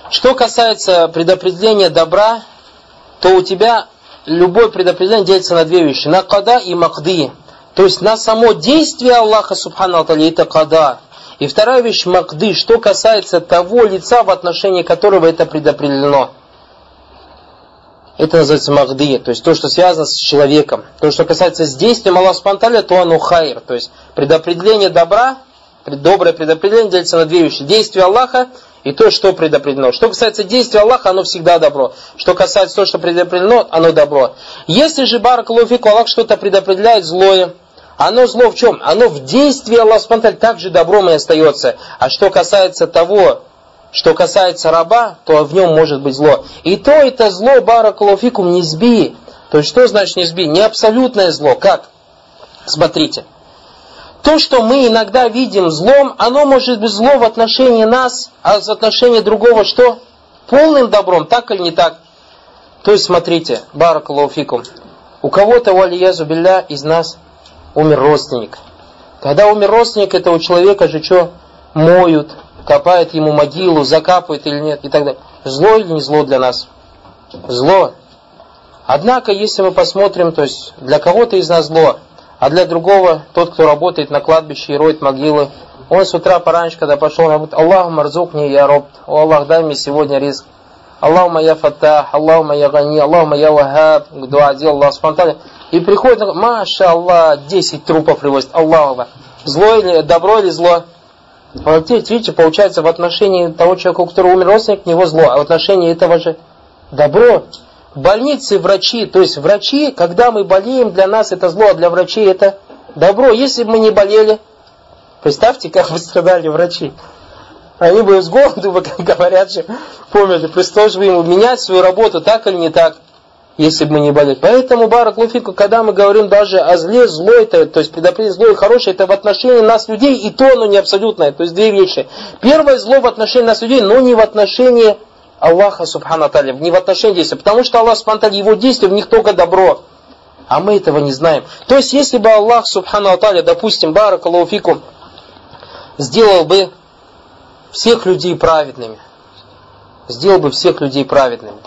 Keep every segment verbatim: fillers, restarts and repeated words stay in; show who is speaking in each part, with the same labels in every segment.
Speaker 1: Что касается предопределения добра, то у тебя любое предопределение делится на две вещи. На када и макди. То есть на само действие Аллаха субхану ва тааля, это када. И вторая вещь макди, что касается того лица, в отношении которого это предопределено. Это называется макди, то есть то, что связано с человеком. То, что касается с действием Аллаха субхану ва тааля, то оно хайр. То есть предопределение добра, доброе предопределение делится на две вещи. Действие Аллаха и то, что предопределено. Что касается действия Аллаха, оно всегда добро. Что касается того, что предопределено, оно добро. Если же баракаллаху фику, Аллах что-то предопределяет злое, оно зло в чем? Оно в действии Аллаха субхану ва тааля также добром и остается. А что касается того, что касается раба, то в нем может быть зло. И то это зло, баракаллаху фикум, низби. То есть что значит низби? Не абсолютное зло. Как? Смотрите. То, что мы иногда видим злом, оно может быть зло в отношении нас, а в отношении другого что? Полным добром, так или не так? То есть смотрите, баракаллаху фикум. У кого-то, валиязу билля, из нас умер родственник. Когда умер родственник, этого человека же что? Моют, копают ему могилу, закапывают или нет, и так далее. Зло или не зло для нас? Зло. Однако, если мы посмотрим, то есть для кого-то из нас зло, а для другого, тот, кто работает на кладбище и роет могилы, он с утра пораньше, когда пошел на работу, Аллаху марзукни я роб, о Аллах, дай мне сегодня риск. Аллаху я фаттах, Аллаху я гани, Аллаху я вахаб, дуа делал Аллах субхану ва тааля. И приходит, маша Аллах, десять трупов привозит, Аллаху. Зло или добро или зло? Вот видите, получается, в отношении того человека, у которого умер родственник, у него зло, а в отношении этого же добро. Больницы, врачи, то есть врачи, когда мы болеем, для нас это зло, а для врачей это добро. Если бы мы не болели, представьте, как бы страдали врачи. Они бы с голоду, как говорят же, померли. Пришлось бы ему менять свою работу, так или не так, если бы мы не болели. Поэтому, баракаллаху фику, когда мы говорим даже о зле, зло это, то есть предопределение зло и хорошее, это в отношении нас людей, и то оно не абсолютное. То есть две вещи. Первое зло в отношении нас людей, но не в отношении Аллаха субхану ва тааля, не в отношении действия. Потому что Аллах субхану ва тааля, его действия, в них только добро. А мы этого не знаем. То есть, если бы Аллах субхану ва тааля, допустим, баракаллаху фику, сделал бы всех людей праведными, сделал бы всех людей праведными,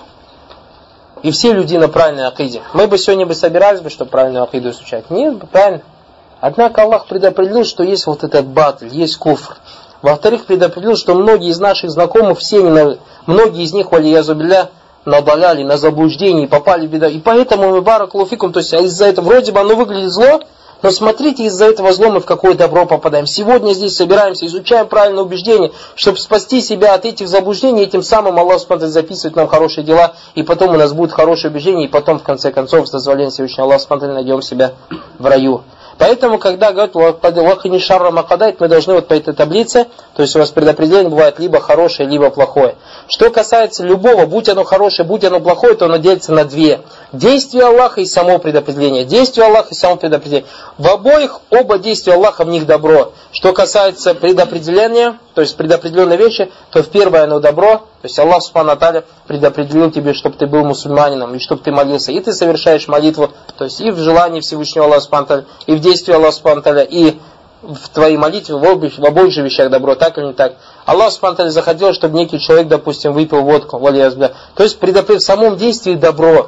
Speaker 1: и все люди на правильной акиде, мы бы сегодня бы собирались бы, чтобы правильную акиду изучать. Нет, правильно. Однако Аллах предопределил, что есть вот этот батль, есть куфр. Во-вторых, предопределил, что многие из наших знакомых, все, многие из них, валиязу билля, надаляли на заблуждение, попали в беду. И поэтому мы баракаллаху фикум, то есть из-за этого вроде бы оно выглядит зло, но смотрите, из-за этого зла мы в какое добро попадаем. Сегодня здесь собираемся, изучаем правильное убеждение, чтобы спасти себя от этих заблуждений, и тем самым Аллах субхану ва тааля записывает нам хорошие дела, и потом у нас будет хорошее убеждение, и потом, в конце концов, с дозволения Всевышнего Аллаха субхану ва тааля найдем себя в раю. Поэтому, когда говорят «Вахини шарра макадайт», мы должны вот по этой таблице, то есть у вас предопределение бывает либо хорошее, либо плохое. Что касается любого, будь оно хорошее, будь оно плохое, то оно делится на две. Действие Аллаха и само предопределение. Действие Аллаха и само предопределение. В обоих оба действия Аллаха в них добро. Что касается предопределения, то есть предопределенной вещи, то в первое оно добро, то есть Аллах субхану ва тааля предопределил тебе, чтобы ты был мусульманином, и чтобы ты молился, и ты совершаешь молитву, то есть и в желании Всевышнего Аллаха субхану ва тааля, и в действии Аллаха субхану ва тааля, и в твоей молитве, в обоих, в обоих же вещах добро, так или не так. Аллах субхану ва тааля захотел, чтобы некий человек, допустим, выпил водку, валиязбилля. То есть в самом действии добро,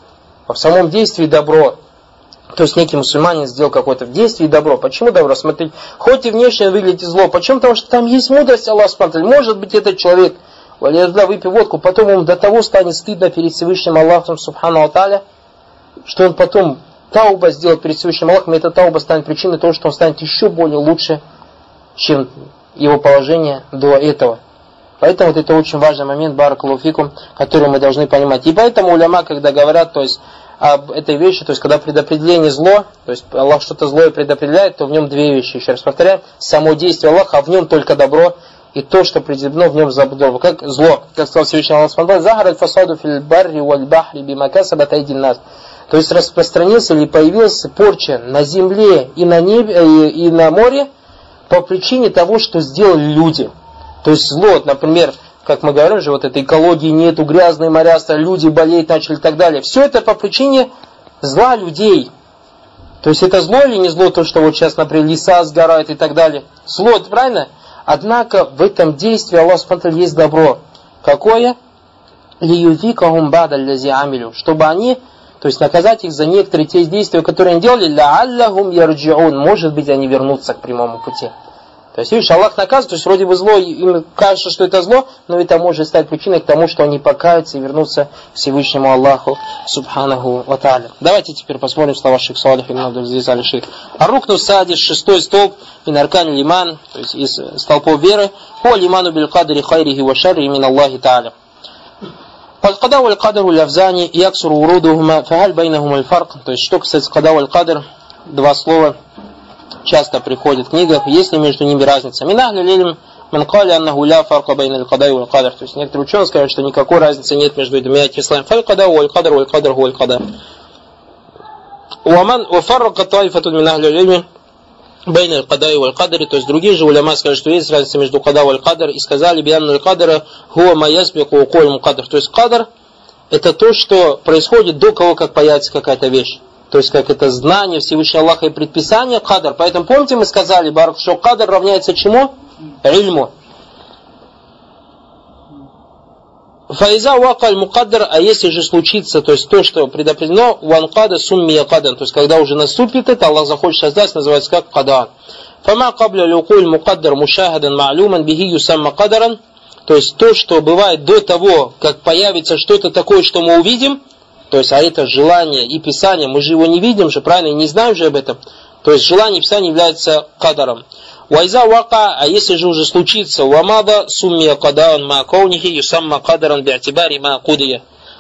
Speaker 1: в самом действии добро. То есть некий мусульманин сделал какое-то в действии добро. Почему добро? Смотрите, хоть и внешне выглядит зло. Почему? Потому что там есть мудрость Аллаха субхану ва тааля. Может быть, этот человек, валиязбилля, выпил водку, потом ему до того станет стыдно перед Всевышним Аллахом субхану ва тааля, что он потом тауба сделает перед Всевышним Аллахом, и эта тауба станет причиной того, что он станет еще более лучше, чем его положение до этого. Поэтому вот это очень важный момент, баракаллаху фикум, который мы должны понимать. И поэтому уляма, когда говорят, то есть об этой вещи, то есть когда предопределение зло, то есть Аллах что-то злое предопределяет, то в нем две вещи. Еще раз повторяю, само действие Аллаха, а в нем только добро, и то, что определено в нем забудово. Как зло, как сказал Всевышний Аллах субхану ва тааля, захарат фасаду фил барри валь бахри бима касабат айдин нас. То есть распространился или появился порча на земле и на небе, и на море по причине того, что сделали люди. То есть зло, например, как мы говорим же, вот этой экологии нету, грязные моря, люди болеют начали и так далее. Все это по причине зла людей. То есть это зло или не зло, то, что вот сейчас, например, леса сгорают и так далее. Зло, это правильно? Однако в этом действии Аллах субхану ва тааля есть добро. Какое? Лиюзикахум бада лази амилю. Чтобы они, то есть наказать их за некоторые те действия, которые они делали, лааллахум ярджиун. Может быть, они вернутся к прямому пути. То есть, видишь, Аллах наказывает, то есть вроде бы зло, им кажется, что это зло, но это может стать причиной к тому, что они покаются и вернутся к Всевышнему Аллаху, субханаху ва тааля. Давайте теперь посмотрим слова шейх Салих ибн Абдул-Азиз аль-Шейх. Ар-Рукну садис, шестой столб, мин аркан лиман, то есть из столпов веры, ху лиману биль кадри хайрихи ва шарри мин Аллахи тааля. Аль-Када валь-Кадар уль-Лавзани яксуру урудухума, фахаль байнахум аль-фарк. То есть, что касается Када валь-Кадр, два слова часто приходит в книгах, есть ли между ними разница. Минахли лилим ман кали аннаху ля фарка байна аль-Када валь-Кадар. То есть, некоторые ученые скажут, что никакой разницы нет между двумя этими словами. Фаль-Када валь-Кадар валь-Кадар валь-Када. Уаман уфаррака таифатун минахли лилим байна аль-Када валь-Кадар. То есть, другие же уляма скажут, что есть разница между Када валь-Кадар, и сказали бианну аль-Кадара хуа ма ясбику уколь мукадар. То есть, Кадар это то, что происходит до того, как появится какая-то вещь. То есть, как это знание Всевышнего Аллаха и предписание, кадр. Поэтому, помните, мы сказали, барак, что кадр равняется чему? Ильму. Фаиза вакаль мукаддар, а если же случится, то есть то, что предопределено, ванкада суммия кадан, то есть, когда уже наступит это, Аллах захочет создать, называется как кадан. Фама кабля люкуль мукаддар мушахадан ма'люман бихи юсамма кадаран, то есть, то, что бывает до того, как появится что-то такое, что мы увидим, то есть, а это желание и писание, мы же его не видим же, правильно, и не знаем же об этом. То есть, желание и писание является кадаром. Вайза вака, а если же уже случится, вамада суммия кадаан ма каунихи юсамма кадаран би'атибари ма кудия.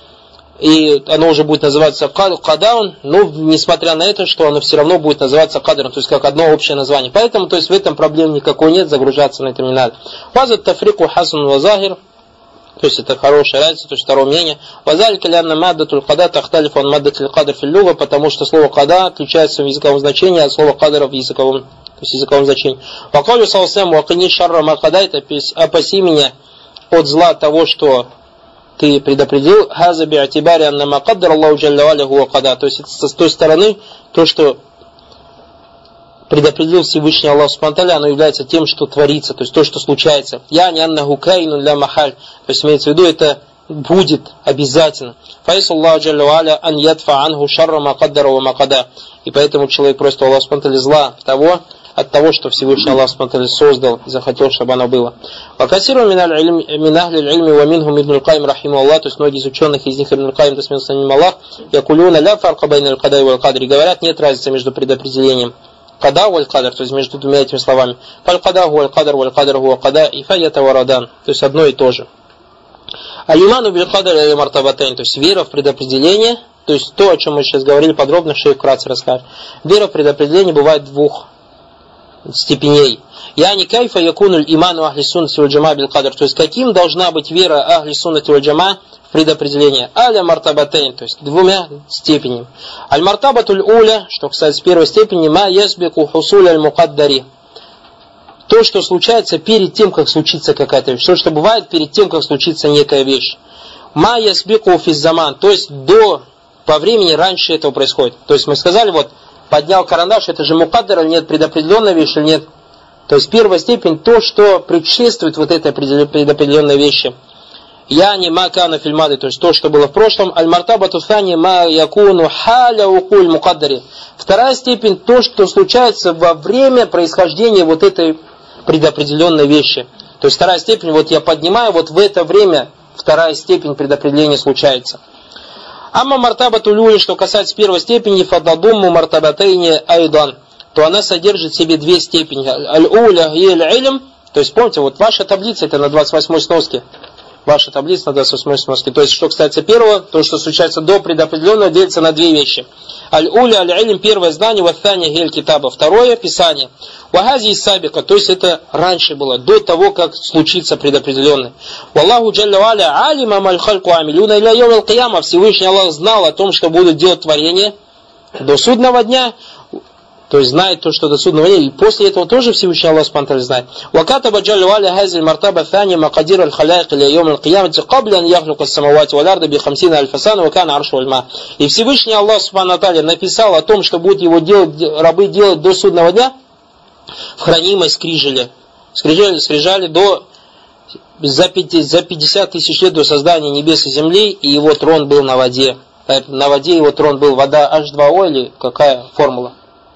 Speaker 1: И оно уже будет называться кадаун, но несмотря на это, что оно все равно будет называться кадаром, то есть как одно общее название. Поэтому, то есть в этом проблем никакой нет, загружаться на это не надо. Вазат тафрику хасан вазахир. То есть это хорошая разница, то есть второе мнение. Вазалика лянна маддатуль када тахталифу ан маддатуль кадр фил луга, потому что слово када отличается в языковом значении от слова кадра в языковом, то есть языковом значении. Вакалю салсам вакини шарра макада, это опаси меня от зла того, что ты предопределил. Хаза би'атибари анна макаддар Аллаху джалля валя хуа када. То есть это с той стороны, то, что предопределил Всевышний Аллах субхану ва тааля, оно является тем, что творится, то есть то, что случается. Я не аннаху кайну ля махаль, то есть имеется в виду, это будет обязательно. Файсу Аллаху джалля валя ан ядфа анху шарра макаддара ва макада. И поэтому человек просит Аллаха субхану ва тааля зла того, от того, что Всевышний Аллах субхану ва тааля создал и захотел, чтобы оно было. Вакасиру мин ахли аль-ильми ва минхум ибн аль-Каим рахимахуллах, то есть многие из ученых, из них ибн аль-Каим, то есть Аллах, якулюна ля фарка байна аль-кадай ва аль-кадри, говорят, нет разницы между предопределением када валь-кадр, то есть между двумя этими словами. Фаль-када валь-кадр, валь-кадр валь-када, и фаята варадан, то есть одно и то же. Алиману биль-кадр или мартабатайн, то есть вера в предопределение, то есть то, о чем мы сейчас говорили подробно, шейх вкратце расскажет. Вера в предопределение бывает двух степеней. Яни кайфа якунуль иману ахли суннати валь джама биль-кадр, то есть каким должна быть вера ахли суннати валь джама предопределение. Аля мартабатайн, то есть двумя степенями. Аль-мартабатуль уля, что касается первой степени, ма ясбику хусуль аль-мукаддари. То, что случается перед тем, как случится какая-то вещь. То, что бывает перед тем, как случится некая вещь. Ма ясбику физзаман, то есть до, по времени раньше этого происходит. То есть мы сказали, вот, поднял карандаш, это же мукаддар или нет, предопределенная вещь или нет. То есть первая степень, то, что предшествует вот этой предопределенной вещи. Я не макана фильмады, то есть то, что было в прошлом. Аль-мартабату фани ма якуну халя укуль мукаддари. Вторая степень, то, что случается во время происхождения вот этой предопределенной вещи. То есть вторая степень, вот я поднимаю, вот в это время вторая степень предопределения случается. Амма мартабату люли, что касается первой степени, фададумму мартабатайни айдан, то она содержит в себе две степени. Аль-уля и аль-илм, то есть помните, вот ваша таблица, это на двадцать восьмой сноске. Ваша таблица на двадцать восьмой сноске. То есть, что касается первого, то, что случается до предопределенного, делится на две вещи. Аль-уля, аль-илм, первое знание, ваthани гель китаба, второе писание. Вагази и сабика, то есть это раньше было, до того, как случится предопределенное. Валлаху джалля валя алима маль хальку амилюна иля йом аль-кияма, Всевышний Аллах знал о том, что будут делать творение до судного дня. То есть знает то, что до судного дня. И после этого тоже Всевышний Аллах субхану ва тааля знает. Вакатаба джалля валя хазиль мартаба thani макадир аль-халайк иля йом аль-киямати кабля ан яхлука ас-самавати валь арда би хамсина аль-фасана ва кана аршу аль-ма. И Всевышний Аллах субхану ва тааля написал о том, что будут его делать, рабы делать до судного дня в хранимой скрижали. Скрижали, скрижали до за пятьдесят тысяч лет до создания небес и земли, и его трон был на воде. На воде его трон был вода эйч два о или какая формула?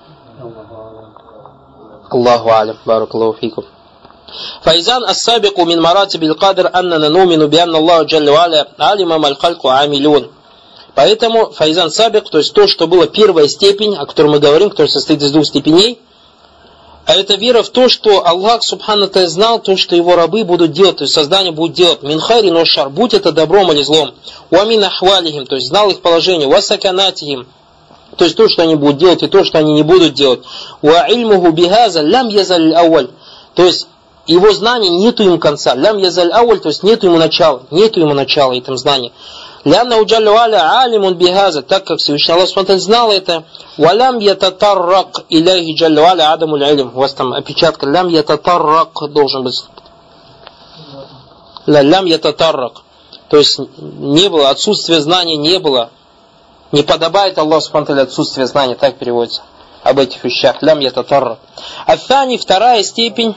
Speaker 1: Аллаху алям, баракаллаху фикум. Файзан ас-сабику мин маратиб аль-кадр аннана нумину би анна Аллаху джалля ва аля алима маль хальку амилюн. Поэтому файзан сабик, то есть то, что было первая степень, о которой мы говорим, которая состоит из двух степеней, а это вера в то, что Аллах субхану та знал то, что его рабы будут делать, то есть создание будет делать. Мин хайри но шар, будь это добром или злом. Ва мин ахвалихим, то есть знал их положение. Ва саканатихим, то есть то, что они будут делать, и то, что они не будут делать. Ва ильмуху бихаза лям язаль ауаль, то есть его знание нету ему конца. Лям язаль ауаль, то есть нету ему начала, нету ему начала этим знанием. Лянна уджалля валя алимун бихаза, так как Всевышний Аллах субхану знал это. Валям ятатаррак иляхи джалля валя адамуль илм. У вас там опечатка. Лям ятатаррак должен быть. Лям ятатаррак. То есть не было, отсутствие знания не было. Не подобает Аллаху субхану отсутствие знания, так переводится об этих вещах. Лям ятатаррак. Афани, вторая степень.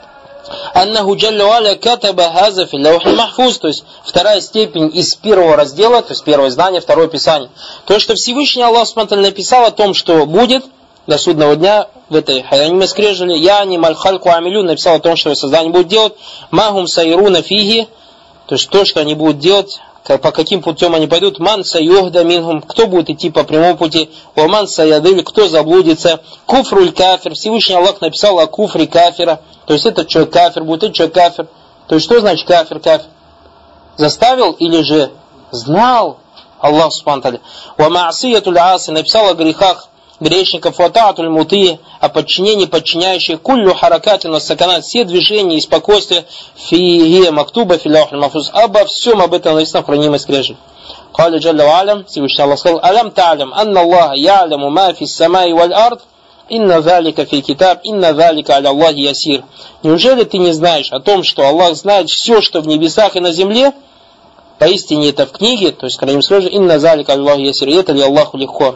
Speaker 1: Аннаху джалля валя катаба хаза фи лаухи махфуз, то есть вторая степень из первого раздела, то есть первое знание, второе писание. То, что Всевышний Аллах субхану написал о том, что будет до судного дня в этой хаяниме скрежели, я не мальхальку амилю, написал о том, что создание будет делать, махум сайруна фиги, то есть то, что они будут делать, по каким путем они пойдут, ман сайюхда минхум, кто будет идти по прямому пути, о ман саядыль, кто заблудится, куфруль кафир, Всевышний Аллах написал о куфре кафира, то есть этот человек кафир будет, этот человек кафир. То есть что значит кафир, кафир? Заставил или же знал Аллах субхану тааля. Ва маасиятуль аси, написал о грехах грешников, ва таатуль мути, о подчинении подчиняющих, куллю харакатин ва саканат, все движения и спокойствие, фиги мактуба фи лаухи махфуз, обо всем об этом написано в хранимой скрижали. Кали джалля ва алям, Всевышний Аллах сказал, алям та'алям, анна Аллаха я'ляму ма фи самай валь ард, инна залика фи китаб, инна залика аля Аллахи ясир. Неужели ты не знаешь о том, что Аллах знает все, что в небесах и на земле? Поистине это в книге, то есть, когда им скажут, инна залика аля Аллахи ясир, и это ли Аллаху легко.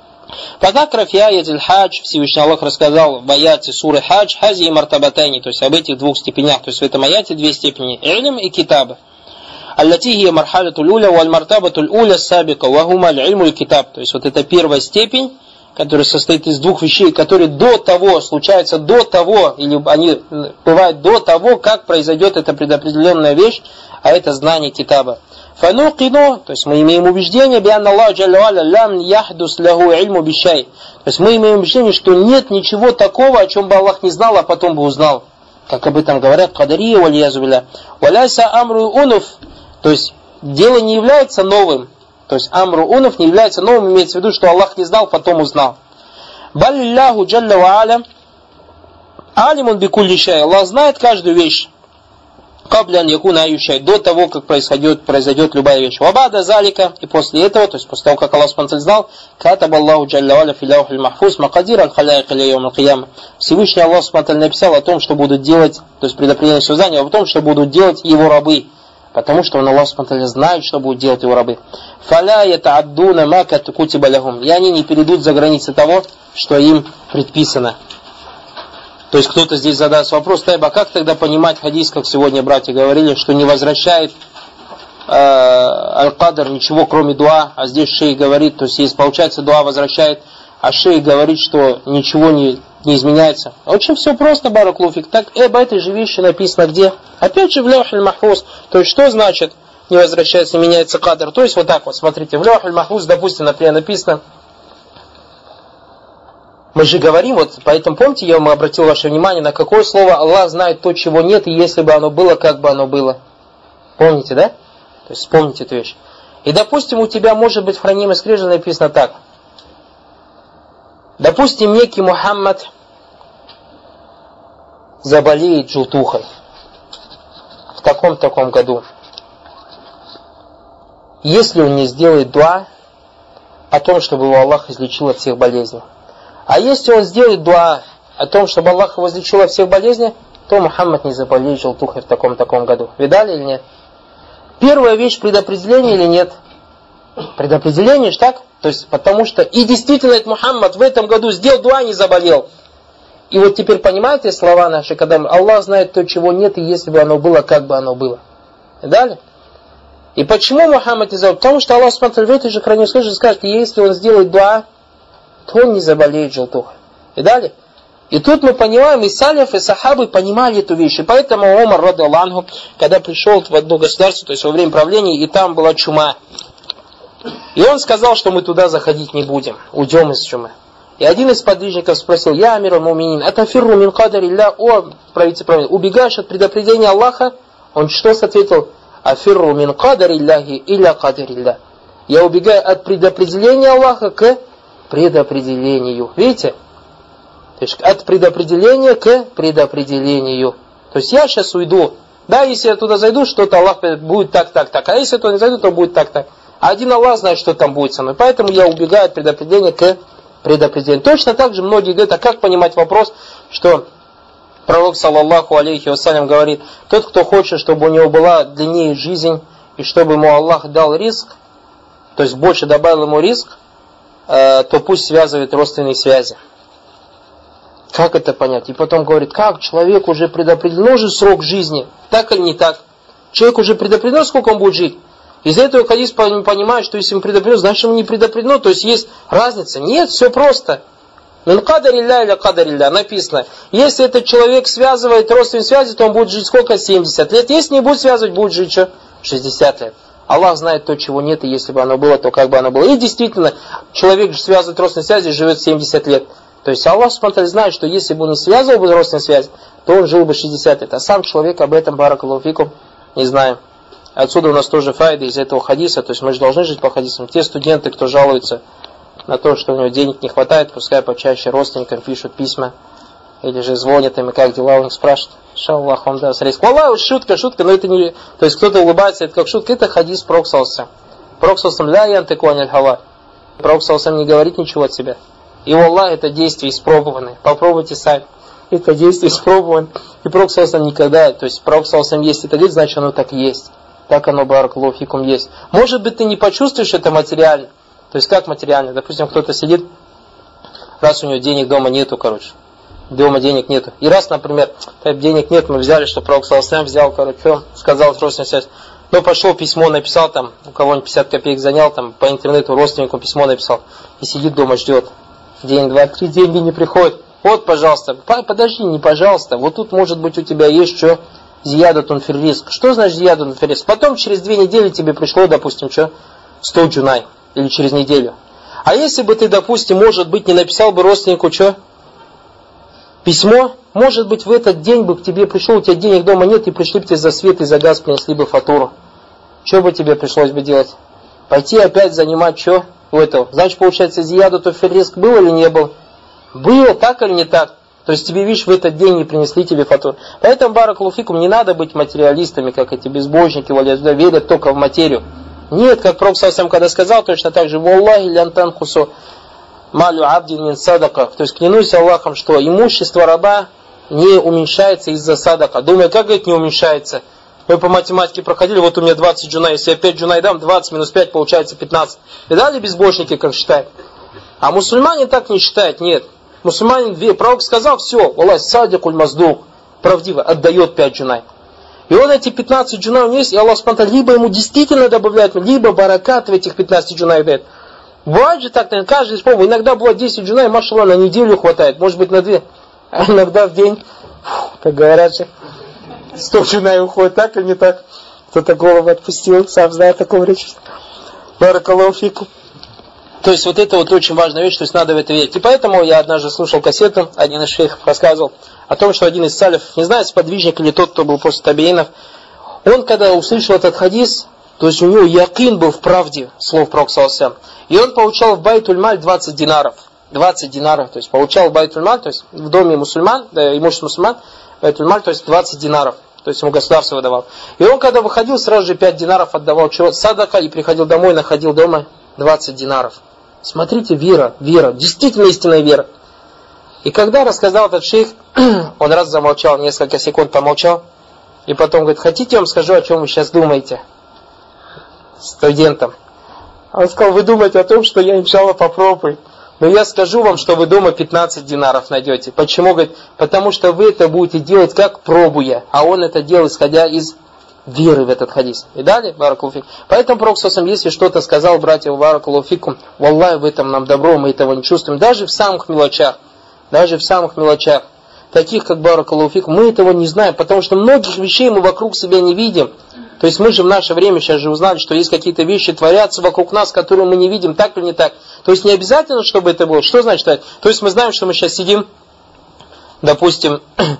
Speaker 1: Пока фи аятиль хадж, Всевышний Аллах рассказал в аяте суры хадж, хази и мартабатайни, то есть об этих двух степенях, то есть в этом аяте две степени, илм и китаба. Аллати хия мархалятуль уля, валь мартабатуль уля сабика, вахума аль-илму и китаб. То есть вот это первая степень, которая состоит из двух вещей, которые до того, случаются до того, или они бывают до того, как произойдет эта предопределенная вещь, а это знание китаба. Фануқину, то есть мы имеем убеждение, бианна Аллаху джалля ва аля лям яхдус лаху ильму бишай. То есть мы имеем убеждение, что нет ничего такого, о чем бы Аллах не знал, а потом бы узнал. Как об этом говорят кадария валиязу билля. Валяйса амру унуф, то есть дело не является новым. То есть амру унуф не является новым, имеется в виду, что Аллах не знал, потом узнал. Баллиллаху джалля ва аля алимун бикулли шай. Аллах знает каждую вещь. Каблян якуна аюшай, до того, как произойдет, произойдет любая вещь. Вабада залика, и после этого, то есть после того, как Аллах субхану знал, катаба Аллаху джалля ва аля фи лаухиль махфуз макадир аль-халяйк иля йоум аль-кияма. Всевышний Аллах субхану написал о том, что будут делать, то есть предопределение создания, а о том, что будут делать его рабы. Потому что он, Аллах субхану знает, что будут делать его рабы. Фаля ятааддуна ма кутиба лахум. И они не перейдут за границы того, что им предписано. То есть кто-то здесь задаст вопрос, Тайба, как тогда понимать хадис, как сегодня братья говорили, что не возвращает э, аль-кадр ничего, кроме дуа, а здесь шейх говорит, то есть если получается дуа возвращает, а шейх говорит, что ничего не, не изменяется. Очень все просто, баракулуфик. Так об этой же вещи написано где? Опять же в лаухиль махфуз. То есть что значит не возвращается, не меняется кадр? То есть вот так вот, смотрите, в лаухиль махфуз, допустим, например, написано. Мы же говорим, вот поэтому помните, я вам обратил ваше внимание, на какое слово Аллах знает то, чего нет, и если бы оно было, как бы оно было. Помните, да? То есть вспомните эту вещь. И допустим, у тебя может быть в хранимой скрижале написано так. Допустим, некий Мухаммад заболеет желтухой в таком-таком году. Если он не сделает дуа о том, чтобы его Аллах излечил от всех болезней. А если он сделает дуа о том, чтобы Аллах его излечил от всех болезней, то Мухаммад не заболеет желтухой в таком-таком году. Видали или нет? Первая вещь предопределение или нет? Предопределение ж так? То есть, потому что и действительно этот Мухаммад в этом году сделал дуа, не заболел. И вот теперь понимаете слова наши, когда мы, Аллах знает то, чего нет, и если бы оно было, как бы оно было. И далее. И почему Мухаммад не заболел? Потому что Аллах смотрит в этой же хране слышит, скажет, если он сделает дуа, то он не заболеет желтухой. И далее. И тут мы понимаем, и салиф, и сахабы понимали эту вещь. И поэтому Умар, радиаллаху анху, когда пришел в одно государство, то есть во время правления, и там была чума. И он сказал, что мы туда заходить не будем, уйдем из чумы. И один из подвижников спросил, я амир аль-муминин, атафирру мин кадарилля, о правитель правитель, убегаешь от предопределения Аллаха? Он что ответил? Афирру мин кадарилляхи илля кадарилля. Я убегаю от предопределения Аллаха к предопределению. Видите? То есть от предопределения к предопределению. То есть я сейчас уйду. Да, если я туда зайду, что-то Аллах будет так, так, так. А если я туда не зайду, то будет так, так. А один Аллах знает, что там будет со мной. Поэтому я убегаю от предопределения к предопределению. Точно так же многие говорят, а как понимать вопрос, что пророк, саллаллаху алейхи вассалям, говорит, тот, кто хочет, чтобы у него была длиннее жизнь, и чтобы ему Аллах дал риск, то есть больше добавил ему риск, э, то пусть связывает родственные связи. Как это понять? И потом говорит, как человек уже предопределен же срок жизни, так или не так? Человек уже предопределен, сколько он будет жить? Из этого хадис понимает, что если ему предопределено, значит ему не предопределено, то есть есть разница. Нет, все просто. Мин кадарилля или кадарилля, написано. Если этот человек связывает родственные связи, то он будет жить сколько? семьдесят лет. Если не будет связывать, будет жить что? шестьдесят лет. Аллах знает то, чего нет, и если бы оно было, то как бы оно было. И действительно, человек связывает родственные связи, живет семьдесят лет. То есть Аллах смотрит, знает, что если бы он не связывал бы родственные связи, то он жил бы шестьдесят лет. А сам человек об этом, баракаллаху фикум, не знаем. Отсюда у нас тоже файда из этого хадиса, то есть мы же должны жить по хадисам. Те студенты, кто жалуется на то, что у него денег не хватает, пускай почаще родственникам пишут письма, или же звонят им, и как дела у них спрашивают. Иншаллах, он даст риск. Аллах, шутка, шутка, но это не... То есть кто-то улыбается, это как шутка, это хадис Пророк саллаллаху. Пророк саллаллаху ля янтику аниль хава. Пророк саллаллаху не говорит ничего от себя. И Аллах это действия испробованные. Попробуйте сами. Это действие испробовано. И Пророк саллаллаху никогда, то есть Пророк саллаллаху есть это говорит, значит оно так и есть. Так оно, баракаллаху фикум, есть. Может быть, ты не почувствуешь это материально. То есть как материально? Допустим, кто-то сидит, раз у него денег дома нету, короче. Дома денег нету. И раз, например, денег нет, мы взяли, что Пророк саллаллаху взял, короче, сказал родственную связь. Ну, пошел письмо, написал там, у кого-нибудь пятьдесят копеек занял, там, по интернету родственнику письмо написал. И сидит дома, ждет. День, два, три, деньги не приходят. Вот, пожалуйста, подожди, не пожалуйста. Вот тут, может быть, у тебя есть что? Зиядатун фир риск. Что значит зиядатун фир риск? Потом через две недели тебе пришло, допустим, что? сто джунай. Или через неделю. А если бы ты, допустим, может быть, не написал бы родственнику что? Письмо, может быть, в этот день бы к тебе пришло, у тебя денег дома нет, и пришли бы тебе за свет и за газ, принесли бы фатуру. Что бы тебе пришлось бы делать? Пойти опять занимать что? У этого. Значит, получается, зиядатун фир риск был или не был? Было, так или не так? То есть тебе, видишь, в этот день не принесли тебе фатуру. Поэтому, баракаллаху фикум, не надо быть материалистами, как эти безбожники, верят только в материю. Нет, как Пророк саллаллаху когда сказал, точно так же, «Валлахи лянтан хусу малю абдин мин садака». То есть клянусь Аллахом, что имущество раба не уменьшается из-за садака. Думаю, как это не уменьшается? Мы по математике проходили, вот у меня двадцать джунай, если я пять джунай дам, двадцать минус пять получается пятнадцать. Видали безбожники, как считают? А мусульмане так не считают, нет. Мусульманин, пророк сказал, все, Аллах садикуль маздук, правдиво, отдает пять джунай. И он эти пятнадцать джунай у него есть, и Аллах спонтанно либо ему действительно добавляет, либо баракат в этих пятнадцати джунай дает. Бывает же так, наверное, каждый испробует. Иногда было десять джунай, машаллах, на неделю хватает, может быть на две. А иногда в день, как говорят же, сто джунай уходит, так или не так? Кто-то голову отпустил, сам знает о таком речи. Баракаллаху фикум. То есть вот это вот очень важная вещь, то есть надо в это верить. И поэтому я однажды слушал кассету, один из шейхов рассказывал о том, что один из салиф, не знаю, сподвижник или тот, кто был после табиинов, он когда услышал этот хадис, то есть у него якин был в правде слов Пророка саллаллаху. И он получал в Байтуль-Маль двадцать динаров. двадцать динаров, то есть получал в Байтуль-Маль, то есть в доме мусульман, да, имущество мусульман, Байтуль-Маль, то есть двадцать динаров. То есть ему государство выдавало. И он когда выходил, сразу же пять динаров отдавал садака и приходил домой, находил дома двадцать динаров. Смотрите, вера, вера, действительно истинная вера. И когда рассказал этот шейх, он раз замолчал, несколько секунд помолчал, и потом говорит, хотите, я вам скажу, о чем вы сейчас думаете? Студентам. Он сказал, вы думаете о том, что я, иншаллах, попробую. Но я скажу вам, что вы дома пятнадцать динаров найдете. Почему? Говорит, потому что вы это будете делать как пробуя, а он это делал, исходя из веры в этот хадис. И далее, баракаллаху фик. Поэтому Пророк саллаллаху алейхи ва саллям, если что-то сказал, братья, баракаллаху фикум, валлахи, в этом нам добро, мы этого не чувствуем. Даже в самых мелочах, даже в самых мелочах, таких как баракаллаху фикум, мы этого не знаем, потому что многих вещей мы вокруг себя не видим. То есть мы же в наше время сейчас же узнали, что есть какие-то вещи творятся вокруг нас, которые мы не видим, так или не так. То есть не обязательно, чтобы это было. Что значит так? То есть мы знаем, что мы сейчас сидим, допустим,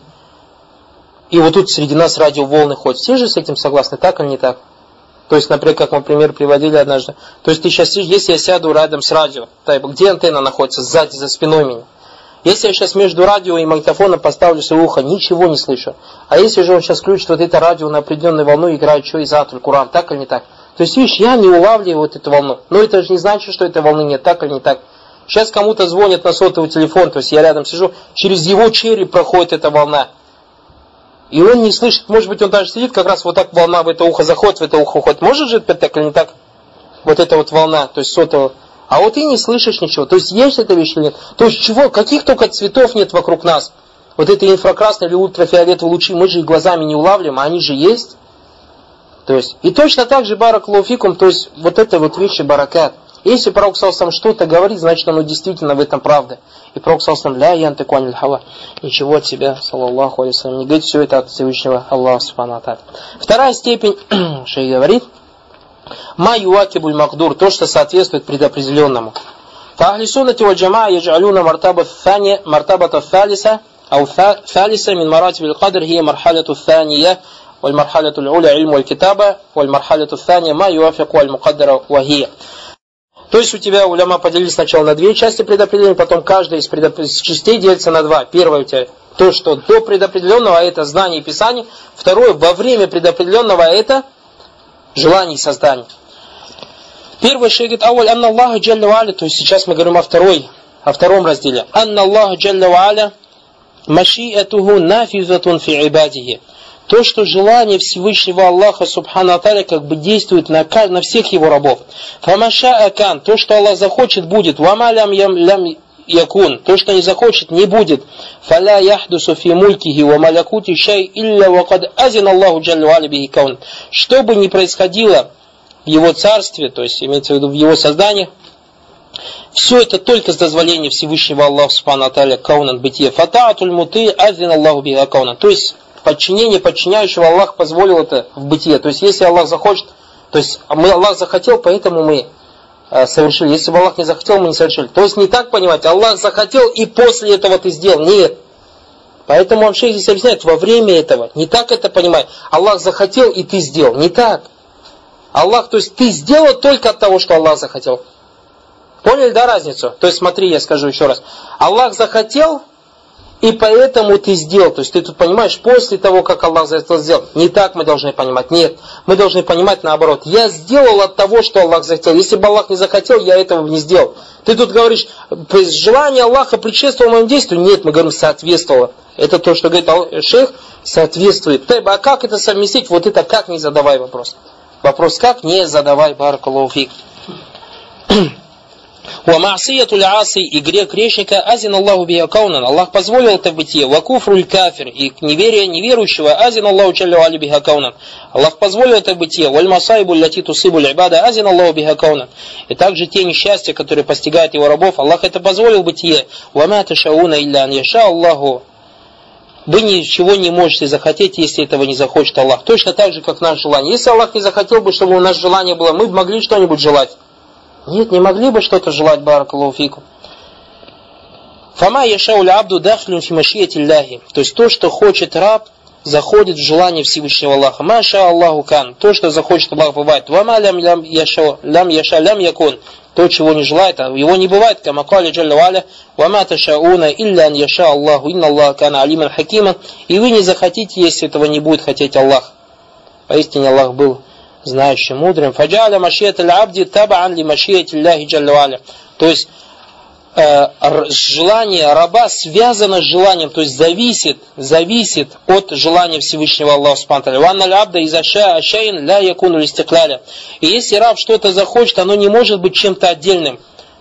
Speaker 1: и вот тут среди нас радиоволны ходят. Все же с этим согласны, так или не так? То есть, например, как мы пример приводили однажды. То есть ты сейчас сидишь, если я сяду рядом с радио, где антенна находится? Сзади, за спиной меня. Если я сейчас между радио и магнитофоном поставлю свое ухо, ничего не слышу. А если же он сейчас включит вот это радио на определенную волну, играет что из Атуль Куран, так или не так? То есть, видишь, я не улавливаю вот эту волну. Но это же не значит, что этой волны нет, так или не так? Сейчас кому-то звонят на сотовый телефон, то есть я рядом сижу, через его череп проходит эта волна. И он не слышит, может быть, он даже сидит, как раз вот так волна в это ухо заходит, в это ухо уходит. Может же это так или не так? Вот эта вот волна, то есть сотового. А вот ты не слышишь ничего. То есть есть эта вещь или нет? То есть чего? Каких только цветов нет вокруг нас? Вот это инфракрасные или ультрафиолетовые лучи, мы же их глазами не улавливаем, а они же есть. То есть, и точно так же баракаллаху фикум, то есть вот это вот вещи баракат. Если Пророк саллаллаху алейхи ва саллям что-то говорит, значит оно действительно в этом правда. И Пророк саллаллаху алейхи ва саллям, ля янтику аниль хава, ничего от себя, саллаллаху алейхи ва саллям, не говорит, все это от Всевышнего Аллаха субхану ва тааля. Вторая степень, шейх говорит, ма юакибуль магдур, то, что соответствует предопределенному. Фахли суннати валь джамаа яджалюна мартаба фани, мартабата фалиса, ау фалиса мин маратибиль кадр, хия мархаляту фания, валь мархаляту l'уля ильму аль китаба, валь мархаляту фания, ма юафику аль мукаддара вахия. То есть у тебя уляма поделились сначала на две части предопределения, потом каждая из, предоп... из частей делится на два. Первое у тебя то, что до предопределенного, а это знание и писание. Второе, во время предопределенного, а это желание и создание. Первый шейх говорит, аваль анна Аллаха джалля ва аля, то есть сейчас мы говорим о второй, о втором разделе. Анна Аллаха джалля ва аля машиатуху нафизатун фи ибадихи. То, что желание Всевышнего Аллаха субхану ва тааля как бы действует на, на всех его рабов. Фамаша акан, то, что Аллах захочет, будет. Вама лям лям якун, то, что не захочет, не будет. Фаля яхдусу фи мулькихи ва малякути шай илля вакад азин Аллаху джалля ва аля бихи каун. Что бы ни происходило в его царстве, то есть имеется в виду в его создании, все это только с дозволения Всевышнего Аллаха субхану ва тааля каунан бытие. Фатаатуль муты азин Аллаху бихи каунан. То есть подчинение подчиняющего Аллах позволил это в бытие. То есть, если Аллах захочет, то есть, мы Аллах захотел, поэтому мы э, совершили. Если бы Аллах не захотел, мы не совершили. То есть, не так понимать, Аллах захотел, и после этого ты сделал. Нет. Поэтому он шейх здесь объясняет, во время этого. Не так это понимать. Аллах захотел, и ты сделал. Не так. Аллах, то есть, ты сделал только от того, что Аллах захотел. Поняли, да, разницу? То есть, смотри, я скажу еще раз. Аллах захотел, и поэтому ты сделал. То есть ты тут понимаешь, после того, как Аллах за это сделал. Не так мы должны понимать. Нет. Мы должны понимать наоборот. Я сделал от того, что Аллах захотел. Если бы Аллах не захотел, я этого бы не сделал. Ты тут говоришь, желание Аллаха предшествовало моему действию. Нет, мы говорим, соответствовало. Это то, что говорит шейх, соответствует. А как это совместить? Вот это как, не задавай вопрос. Вопрос как, не задавай, баракаллаху фик. Ва маасиятуль аси, и грех грешника, азин Аллаху биха каунан, Аллах позволил это в бытие. Ва куфруль кафир, и неверие неверующего, азин Аллаху джалля ва аля биха каунан, Аллах позволил это в бытие. Валь масаибу ляти тусибуль ибада, азин Аллаху биха каунан. И также те несчастья, которые постигают его рабов, Аллах это позволил в бытие. Ва ма ташауна илля ан яша Аллаху. Вы ничего не можете захотеть, если этого не захочет Аллах. Точно так же, как наше желание. Если Аллах не захотел бы, чтобы у нас желание было, мы бы могли что-нибудь желать. Нет, не могли бы что-то желать, баракаллаху фикум. Фама яшауль абду дахлюн фи машиятилляхи. То есть то, что хочет раб, заходит в желание Всевышнего Аллаха. Маша Аллаху кан. То, что захочет Аллах, бывает. Вама лям лям яша лям яша лям якун. То, чего не желает, а его не бывает. Кама кали джалля ва аля. Вама ташауна илля ан яша Аллаху. Инна Аллаха кана алиман хакиман. И вы не захотите, если этого не будет хотеть Аллах. Поистине Аллах был знающим, мудрым. Фаджаля машият аль-абди табаан ли машият Аллахи джалля ва аля. То есть э, желание раба связано с желанием, то есть зависит, зависит от желания Всевышнего Аллаха субхану ва тааля. Ванна аль-абда иза шаа шайин ла якуну листиклаля. И если раб что-то захочет, оно не может быть чем-то отдельным.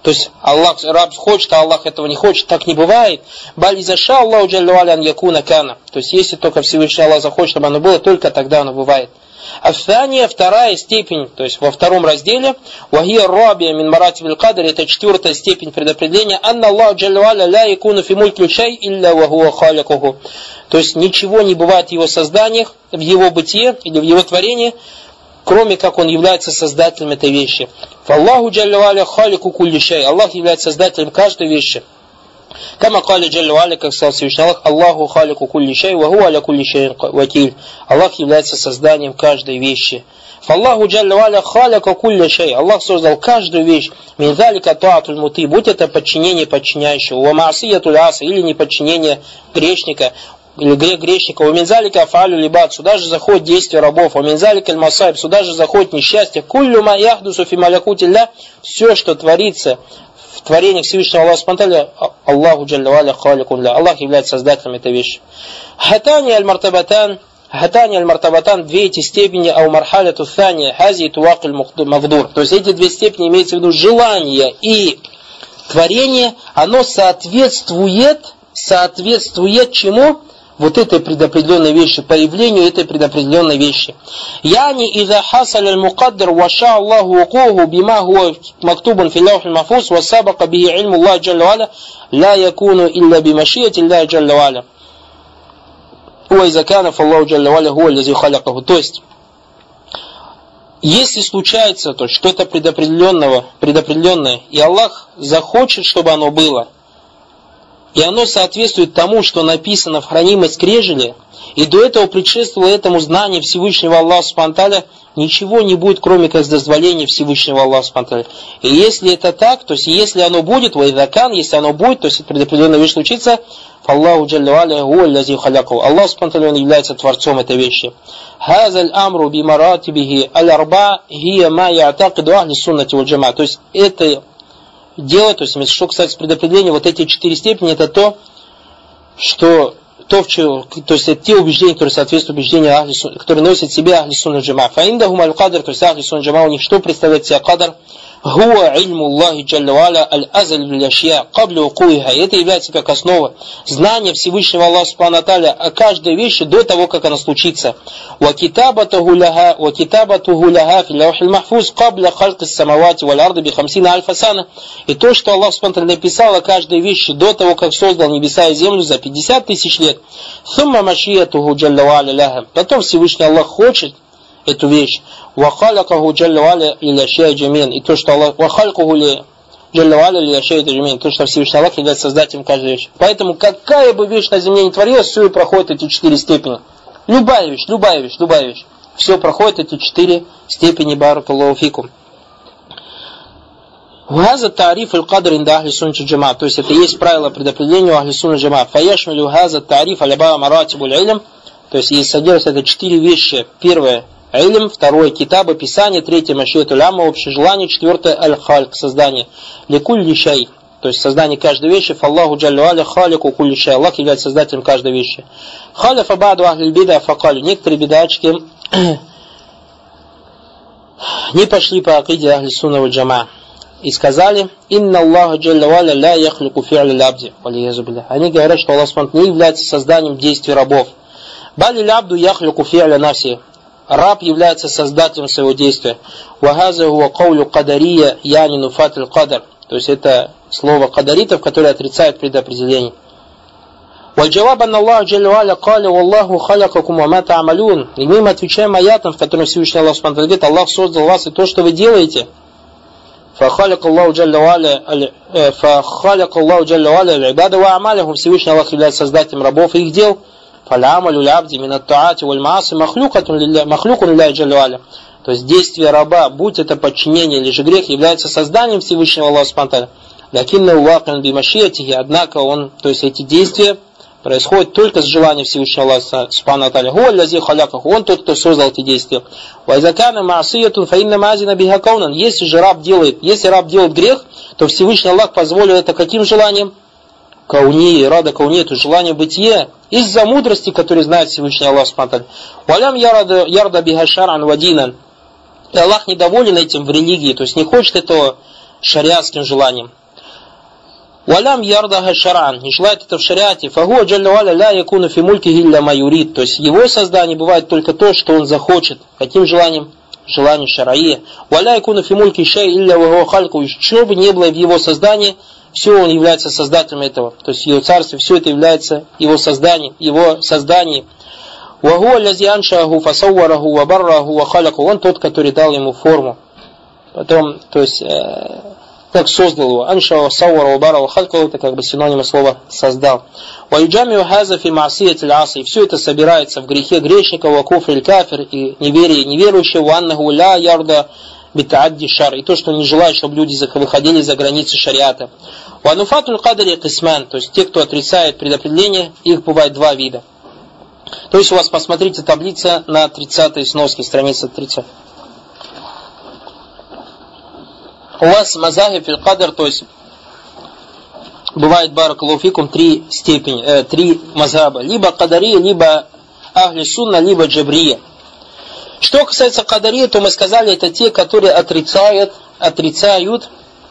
Speaker 1: То есть Аллах, раб хочет, а Аллах этого не хочет, так не бывает. Баль заша Аллаху джалля валя ан якуна кана. То есть если только Всевышний Аллах захочет, чтобы оно было, только тогда оно бывает. А вторая степень, то есть во втором разделе, вахия рабия мин маратибиль кадр, это четвертая степень предопределения, анна Аллаху джалля валя ля якуну фи мульки шай илля вахуа халикуху. То есть ничего не бывает в его созданиях, в его бытие или в его творении, кроме как он является создателем этой вещи. Фаллаху джалля валя халику кулли шай. Аллах является создателем каждой вещи. Кама кали джалля валя, как сказал Всевышний Аллах, Аллаху халику кулли шай, ва хуа аля кулли шай вакиль. Аллах является созданием каждой вещи. Фаллаху джалля валя халика кулли шай. Аллах создал каждую вещь. Мин залика таатуль мути. Будь это подчинение подчиняющего. Ва маасиятуль аса. Или неподчинение грешника. Или грех грешника, у минзалика афалю либат, сюда же заходит действие рабов, у минзалика аль-масайб, сюда же заходит несчастье, куллю ма яхдусу фи малякутилля, все, что творится в творении Всевышнего Аллаха Субхану Аллаху джалля валя халикун ля, Аллах является создателем этой вещи. Хатани аль-мартабатан, хатани аль-мартабатан, две эти степени, ау мархаляту thания, хази и туак аль-мавдур, то есть эти две степени имеется в виду желание и творение, оно соответствует, соответствует чему? Вот этой предопределенной вещи, появлению этой предопределенной вещи. Яни иза хасаль аль-мукаддар ва ша Аллаху укуху бима хуа мактубан фи лаухи мафуз ва сабака бихи ильму Аллах джалля валя ла якуну илля бимашият Аллах джалля валя. Ва иза кана фаллаху джалля валя хуа лази халякаху. То есть, если случается то, что это предопределенного, предопределенное, и Аллах захочет, чтобы оно было, и оно соответствует тому, что написано в хранимой скрежеле, и до этого предшествовало этому знание Всевышнего Аллаха Субхану ва Тааля, ничего не будет, кроме как дозволения Всевышнего Аллаха Субхану ва Тааля. И если это так, то есть если оно будет, вайдакан, если оно будет, то есть предопределенная вещь случится, Аллаху джалля валя хуа лази халякаху. Аллах Субхану ва Тааля, он является творцом этой вещи. Хазаль амру би маратибихи аль-арба хия ма я'такиду ахли суннати валь джамаа. То есть это дело, то есть, что касается предопределения, вот эти четыре степени, это то, что, то, в чем, то есть, это те убеждения, которые соответствуют убеждению ахли сунна, которые носят в себе ахли сунна джама. Фаиндахум аль-кадр, то есть, ахли сунна джама, у них что представляет себя кадр? Хуа ильму Аллахи джалля валя аль-азаль биль-ашья кабля укуиха. Это является как основа знания Всевышнего Аллаха Субхану ва Тааля о каждой вещи до того, как она случится. Ва китабатуху лаха ва китабатуху лаха фи лаухил махфуз кабля халькис самавати валь арды би хамсина альфа сана. И то, что Аллах Субхану ва Тааля написал о каждой вещи до того, как создал небеса и землю за пятьдесят тысяч лет. Сумма машиятуху джалля валя лаха. Потом Всевышний Аллах хочет эту вещь. Вахалякаху джалля валя лиляшья джамин. И то, что Аллах вахалякаху джалля валя лиляшья джамин. То, что Всевышний Аллах является создателем каждой вещи. Поэтому какая бы вещь на земле не творилась, все и проходит эти четыре степени. Любая вещь, любая вещь, любая вещь. Все проходит эти четыре степени. Баракаллаху фикум. Ваза тариф аль-кадр инда ахли суннати джама. То есть это есть правило предопределения у ахли сунна джама. Фаяшмилю ваза тариф аляба маратибуль илм. То есть и содержится это четыре вещи. Первое илм, второе китаба, писание, третье машиатуль амма, общее желание, четвертое аль-хальк, создание. Ликулли шай, то есть создание каждой вещи. Фаллаху джалля валя халику кулли шай. Аллах является создателем каждой вещи. Халяфа ба'ду ахли бида факали. Некоторые бидачки не пошли по акиде ахли сунна валь джама и сказали: инна Аллаха джалля валя ля яхлику фи'ля лабди. Они говорят, что Аллах не является созданием действий рабов. Бали лабду яхлику фи'ля наси. Раб является создателем своего действия. Вахаза хуа каулю кадария яни нуфат аль-кадар. То есть это слово кадаритов, которые отрицают предопределение. Вальджаваб анна Аллах джалля валя каля валлаху халякакум ва ма та'амалун. И мы им отвечаем аятам, в котором Всевышний Аллах Субхану ва Тааля говорит: Аллах создал вас и то, что вы делаете. Фахаляк Аллаху джалля валя фахаляк Аллаху джалля валя аль-ибада ва амалихум. Всевышний Аллах является создателем рабов и их дел. Фалямалю лябди минат-таати валь-мааси махлюкатун лилляхи джалля валя. То есть действие раба, будь это подчинение или же грех, является созданием Всевышнего Аллаха Субхану ва Тааля. Лакинна вакан бимашиятихи, однако он, то есть эти действия происходят только с желанием Всевышнего Аллаха Субхану ва Тааля. Хуа лази халякаху, он тот, кто создал эти действия. Ва иза кана маасиятун фа инна маазина биха каунан. Если же раб делает, если раб делает грех, то Всевышний Аллах позволил это каким желанием? Кауни, рада кауни, это желание бытия, из-за мудрости, которую знает Всевышний Аллах Субхану ва Тааля. Валям ярда биха шар'ан ва динан. И Аллах недоволен этим в религии, то есть не хочет этого шариатским желанием. Валям ярдаха шаран, не желает это в шариате, фагуа джалля валя ля якуну фи мульки гилля маюрид, то есть его создание бывает только то, что он захочет. Каким желанием? Желание шараи. Валя якуну фи мульки шай илля вагуа хальку, что бы ни было в его создании, все он является создателем этого. То есть его царство, все это является его созданием, его созданием. Вагуа лязи аншаху фасауараху вабарраху вахаляку, он тот, который дал ему форму. Потом, то есть... так создал его. Анша сауара убара халька, это как бы синонимы слова создал. Вайджамиу хаза фи маасият аль-асы, и все это собирается в грехе грешника, ва куфр аль-кафир, и неверие неверующего, ва аннаху ля ярда битаадди шар, и то, что он не желает, чтобы люди выходили за границы шариата. Ва нуфатуль кадари кисман, то есть те, кто отрицает предопределение, их бывает два вида. То есть у вас, посмотрите, таблица на тридцатой сноске, страница тридцать. У вас мазахиб фил-кадр, то есть бывает баракалуфикум три степени, э, три мазхаба. Либо кадария, либо ахли сунна, либо джабрия. Что касается кадария, то мы сказали, это те, которые отрицают, отрицают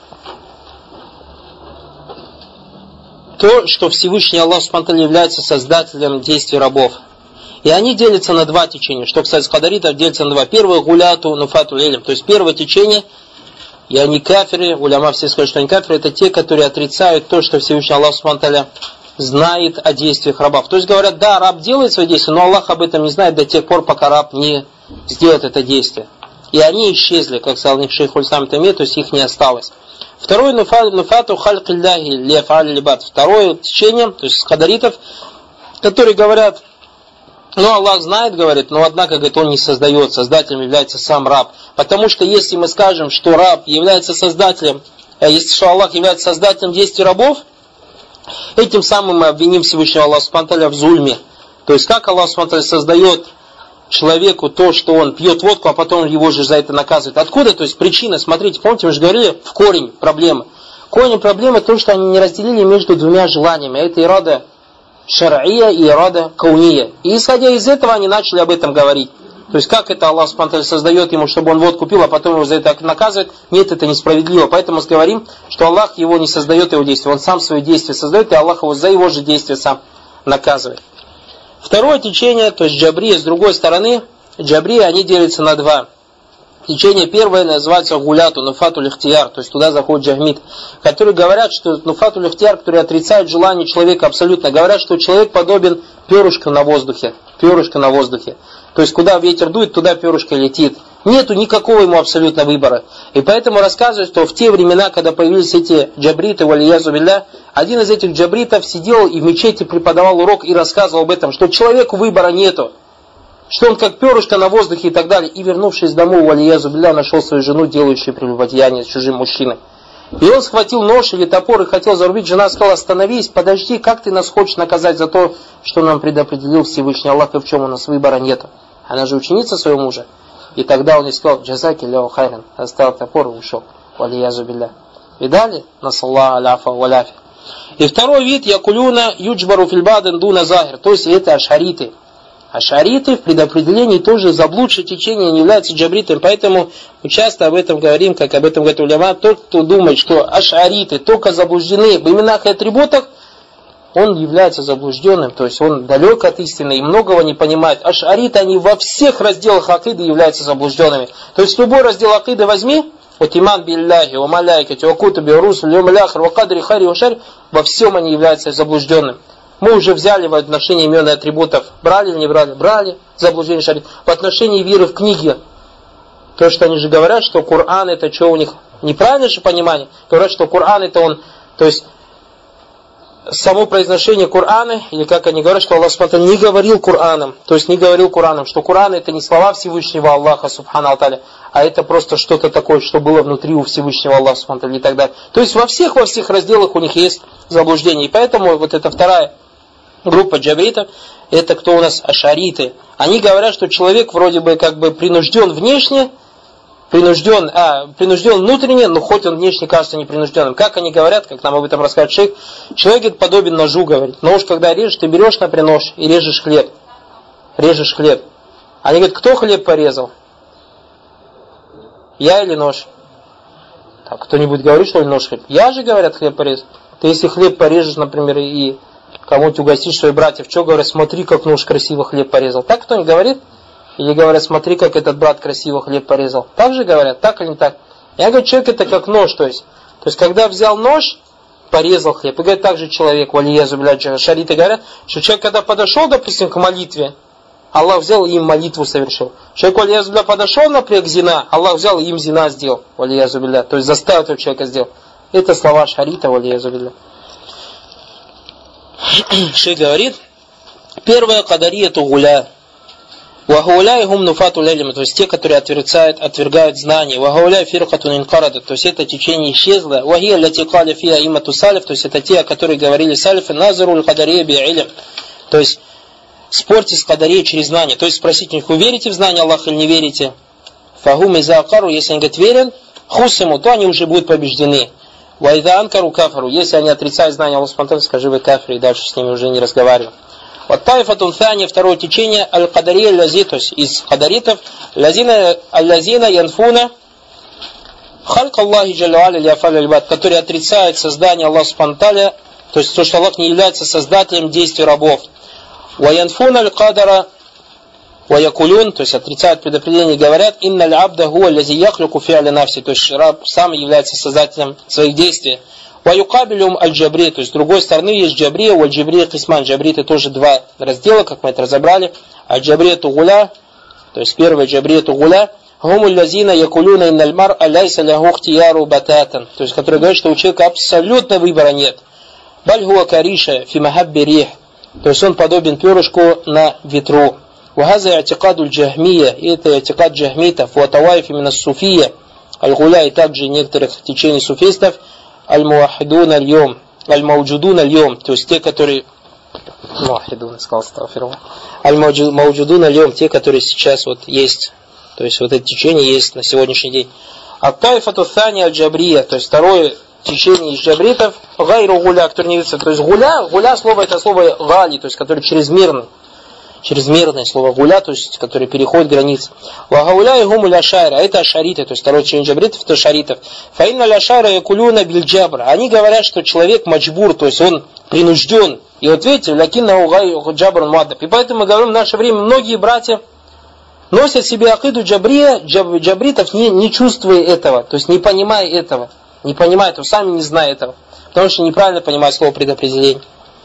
Speaker 1: то, что Всевышний Аллах Субхану ва Тааля является создателем действий рабов. И они делятся на два течения. Что касается кадаритов, делятся на два. Первое гуляту нуфату элем. То есть первое течение, и они кафиры, уляма все скажут, что они кафиры, это те, которые отрицают то, что Всевышний Аллах Субхану ва Тааля знает о действиях рабов. То есть говорят, да, раб делает свои действия, но Аллах об этом не знает до тех пор, пока раб не сделает это действие. И они исчезли, как сказал них шейх Уль-Ислам Тайми, то есть их не осталось. Второе, нуфату халькилляхи лефаль либат. Второе течение, то есть с кадаритов, которые говорят, ну, Аллах знает, говорит, но однако, говорит, он не создает, создателем является сам раб. Потому что если мы скажем, что раб является создателем, если что Аллах является создателем действий рабов, этим самым мы обвиним Всевышнего Аллаха Субхану ва Тааля в зульме. То есть, как Аллах Субхану ва Тааля создает человеку то, что он пьет водку, а потом его же за это наказывает. Откуда? То есть, причина, смотрите, помните, мы же говорили, в корень проблемы. Корень проблемы то, что они не разделили между двумя желаниями. Это ирада шар'ия и ирада кауния. И исходя из этого они начали об этом говорить. То есть как это Аллах Субхану ва Тааля создает ему, чтобы он водку пил, а потом его за это наказывает? Нет, это несправедливо. Поэтому мы говорим, что Аллах его не создает его действия. Он сам свои действия создает, и Аллах его за его же действия сам наказывает. Второе течение, то есть джабрия, с другой стороны, джабрия, они делятся на два. Течение первое называется гуляту, нуфатуль ихтияр, то есть туда заходит джахмид, которые говорят, что нуфатуль ихтияр, которые отрицают желание человека абсолютно, говорят, что человек подобен перышку на воздухе, перышко на воздухе. То есть куда ветер дует, туда перышко летит. Нету никакого ему абсолютно выбора. И поэтому рассказывают, что в те времена, когда появились эти джабриты, валиязу билля, один из этих джабритов сидел и в мечети преподавал урок и рассказывал об этом, что человеку выбора нету. Что он как перышко на воздухе и так далее. И вернувшись домой, валиязу билля, нашел свою жену, делающую прелюбодеяние с чужим мужчиной. И он схватил нож или топор и хотел зарубить. Жена сказала: остановись, подожди, как ты нас хочешь наказать за то, что нам предопределил Всевышний Аллах, и в чем у нас выбора нету. Она же ученица своего мужа. И тогда он ей сказал: джазаки ляу хайран. Оставил топор и ушел. Валиязу билля. Видали? Насаллаху аляфа валяфи. И второй вид, якулюна юджбару фильбаден дуна захир. То есть это ашариты. Ашариты в предопределении тоже заблудшее течение, не являются джабритами. Поэтому мы часто об этом говорим, как об этом говорит уляма. Тот, кто думает, что ашариты только заблуждены в именах и атрибутах, он является заблужденным, то есть он далек от истины и многого не понимает. Ашариты, они во всех разделах акиды являются заблужденными. То есть любой раздел акиды возьми, вот иман билляхи, ва маляйкати, ва кутуби, ва русули, ва маляхр, ва кадри, хари, ва шари, во всем они являются заблужденным. Мы уже взяли в отношении имен и атрибутов, брали или не брали? Брали, заблуждение шарит. В отношении веры в книги, то, что они же говорят, что Коран это что у них, неправильное же понимание, говорят, что Коран это он, то есть само произношение Корана, или как они говорят, что Аллах Субхану не говорил Кораном, то есть не говорил Кораном, что Коран это не слова Всевышнего Аллаха Субхану Тааля, а это просто что-то такое, что было внутри у Всевышнего Аллаха Субхану Тааля и так далее. То есть во всех, во всех разделах у них есть заблуждение. И поэтому вот эта вторая группа джабритов, это кто у нас? Ашариты. Они говорят, что человек вроде бы как бы принужден внешне, принужден, а, принужден внутренне, но хоть он внешне кажется непринужденным. Как они говорят, как нам об этом рассказывает шейх, человек говорит, подобен ножу, говорит. Нож, когда режешь, ты берешь, например, нож и режешь хлеб. Режешь хлеб. Они говорят, кто хлеб порезал? Я или нож? А кто-нибудь говорит, что ли, нож хлеб? Я же, говорят, хлеб порезал. Ты если хлеб порежешь, например, и кому-нибудь угостишь своих братьев, что говорят, смотри, как нож красиво хлеб порезал. Так кто-нибудь говорит? Или говорят, смотри, как этот брат красиво хлеб порезал. Так же говорят, так или не так? Я говорю, человек это как нож, то есть. То есть, когда взял нож, порезал хлеб. И говорит, так же человек, валиязу билля, шариты говорят, что человек, когда подошел, допустим, к молитве, Аллах взял и им молитву совершил. Человек, валиязу билля, подошел, например, к зина, Аллах взял и им зина сделал, валиязу билля. То есть, заставил этого человека сделать. Это слова шарита, валиязу билля. Шейх говорит, первое, кадария тугуля. Вахауляй гум нуфату лялима, то есть те, которые отвергают, отвергают знания. Вахауляй фиркатун инкарада, то есть это течение исчезло. Вахия лятикали фиа имату салиф, то есть это те, о которых говорили салифы, назару кадария би'илим, то есть спорьте с кадарией через знание. То есть спросите у них, вы верите в знание Аллаха или не верите? Фагум иза акару, если они говорят верен, хусиму, то они уже будут побеждены. Вайда анкару кафару, если они отрицают знание Аллаха спонтанно, скажи вы кафиры, и дальше с ними уже не разговариваем. Вот тайфатун фани, второе течение, аль-кадария лязи, то есть из кадаритов, лязина, аль-лязина янфуна, хальк Аллахи джалюаля ляфаль аль-бад, которые отрицают создание Аллаха спонтанно, то есть то, что Аллах не является создателем действий рабов. Ваянфуна аль-кадара, ваякулюн, то есть отрицают предопределение, говорят, инна аль-абда хуа лязи яхлюку фи'али нафси, то есть раб сам является создателем своих действий. Ваюкабилюм аль-джабри, то есть с другой стороны есть джабрия, у аль-джабрия кисман. Джабри это тоже два раздела, как мы это разобрали. Аль-джабрия тугуля, то есть первое джабрия тугуля, гуму лязина якулюна иннальмар аляйса ляху хтияру бататан, то есть который говорит, что у человека абсолютно выбора нет. Баль хуа кариша фи махабби рих, то есть он подобен перышку на ветру. Вахаза атикаду джахмия, и это атикад джахмитов, ватавайф именно суфия, аль-гуля и также некоторых течений суфистов, аль-муахидун аль-йом, аль-мауджудун аль-йом, то есть те, которые муахидун, сказал Стафирова, аль-мауджудун аль-йом, те, которые сейчас вот есть, то есть вот это течение есть на сегодняшний день. Ат-тайфату thani аль-джабрия, то есть второе течение из джабритов, гайру гуля, который не видится, то есть гуля, гуля слово это слово гали, то есть который чрезмерный. Чрезмерное слово гуля, то есть, который переходит границы. Вагауля и гуму ляшайра, это ашариты, то есть второй член джабритов, это шаритов. Фаинна ляшайра якулюна бильджабра. Они говорят, что человек маджбур, то есть он принужден. И вот видите, лякинна угай джабран муаддаб. И поэтому мы говорим, в наше время многие братья носят себе акиду джабрия, джаб, джабритов, не, не чувствуя этого, то есть не понимая этого. Не понимая этого, сами не зная этого. Потому что неправильно понимают слово предопределение.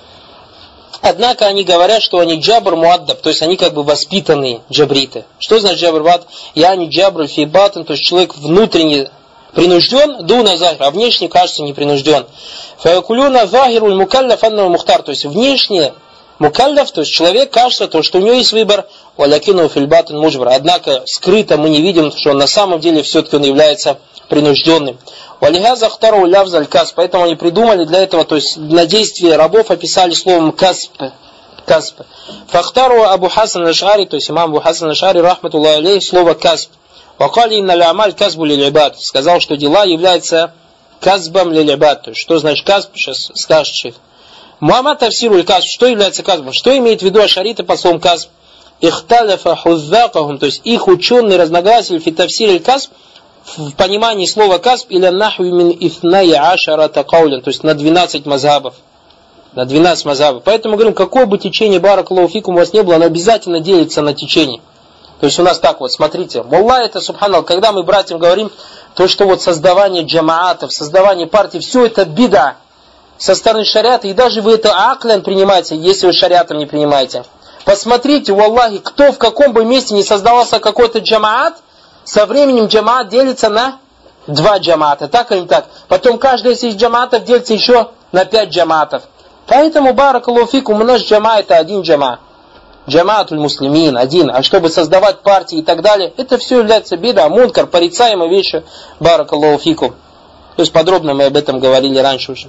Speaker 1: Однако они говорят, что они джабр муаддаб, то есть они как бы воспитанные джабриты. Что значит джабр муаддаб? Я не джабр фибатан, то есть человек внутренне принужден, дуна захир, а внешне кажется непринужден. Фаякулюна захируль мукалляф аннау мухтар, то есть внешне мукалляф, то есть человек кажется, то, что у него есть выбор, валякину фильбатан муджбар. Однако скрыто мы не видим, что на самом деле все-таки он является принужденным. Валихаза хтару лявзаль касп, поэтому они придумали для этого, то есть на действие рабов описали словом касп. Касп. Фахтару Абу Хасан аль-Аш'ари, то есть имам Абу Хасан аль-Аш'ари, рахматуллахи алейхи, слово касп. Вакали инна лямаль касбу лилибад, сказал, что дела являются касбом лилибад. То есть что значит касб, сейчас скажешь шейх. Муаммад тавсируль касб, что является касбом? Что имеет в виду ашариты под словом касб? Ихталяфа хуззакахум, то есть их ученые разногласили фи тавсириль касб, в понимании слова касб или нахви мин ифная ашарата каулян, то есть на двенадцать мазхабов. На двенадцать мазхабов. Поэтому мы говорим, какое бы течение баракаллаху фикум у вас не было, оно обязательно делится на течение. То есть у нас так вот, смотрите, Аллах это, субханаллах, когда мы братьям говорим, то, что вот создавание джамаатов, создавание партий, все это бида со стороны шариата, и даже вы это аклян принимаете, если вы шариатом не принимаете. Посмотрите, у Аллахи, кто в каком бы месте не создавался какой-то джамаат, со временем джамаат делится на два джамаата, так или не так. Потом каждый из этих джамаатов делится еще на пять джамаатов. Поэтому баракаллаху фикум, у нас джама это один джама. Джамаатуль муслимин, один. А чтобы создавать партии и так далее, это все является бида, мункар, порицаемые вещи, баракаллаху фикум. То есть подробно мы об этом говорили раньше уже.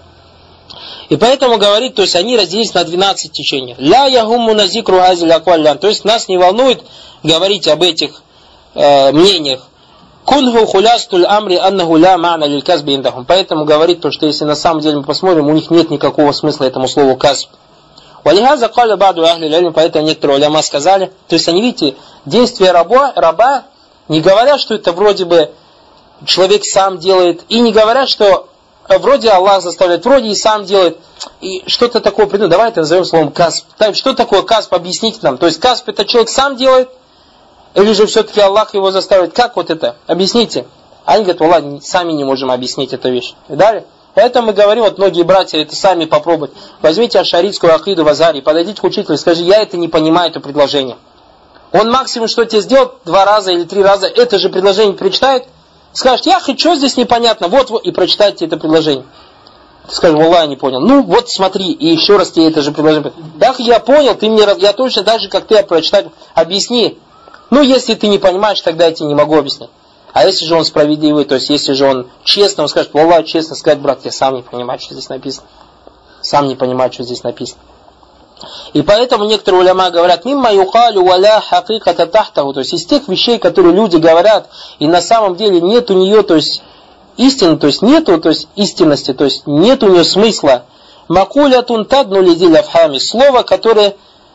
Speaker 1: И поэтому говорит, то есть они разделились на двенадцать течений. Ля ягумму назикру азиль акваллян. То есть нас не волнует говорить об этих э, мнениях. Кунху хулястуль амри аннаху ля ма'на лиль казби индахум. Поэтому говорит то, что если на самом деле мы посмотрим, у них нет никакого смысла этому слову казб. Валихаза каля баду ахли ляльм, поэтому некоторые уляма сказали, то есть они, видите, действия раба, раба не говорят, что это вроде бы человек сам делает. И не говорят, что вроде Аллах заставляет, вроде и сам делает. И что-то такое придумать. Давай это назовем словом касб. Что такое касб? Объясните нам. То есть касб это человек сам делает, или же все-таки Аллах его заставит? Как вот это? Объясните. Они говорят, Аллах, сами не можем объяснить эту вещь. И далее. Поэтому мы говорим, вот многие братья, это сами попробуйте. Возьмите ашаритскую акиду в Азаре, подойдите к учителю и скажите, я это не понимаю, это предложение. Он максимум, что тебе сделает, два раза или три раза, это же предложение прочитает, скажет, я хоть что здесь непонятно, вот, вот, и прочитайте это предложение. Ты скажешь, Аллах, я не понял. Ну, вот смотри, и еще раз тебе это же предложение. Да, я понял, ты мне, я точно так же, как ты, прочитать, объясни. Ну, если ты не понимаешь, тогда я тебе не могу объяснить. А если же он справедливый, то есть если же он честно, он скажет, Аллах, честно сказать, брат, я сам не понимаю, что здесь написано. Сам не понимаю, что здесь написано. И поэтому некоторые уляма говорят, мимма юкалю валя хакиката тахтаху, то есть из тех вещей, которые люди говорят, и на самом деле нет у нее, то есть истины, то есть нету, то есть истинности, то есть нет у нее смысла. Макулятун тадну лидиль афхами, слово, которое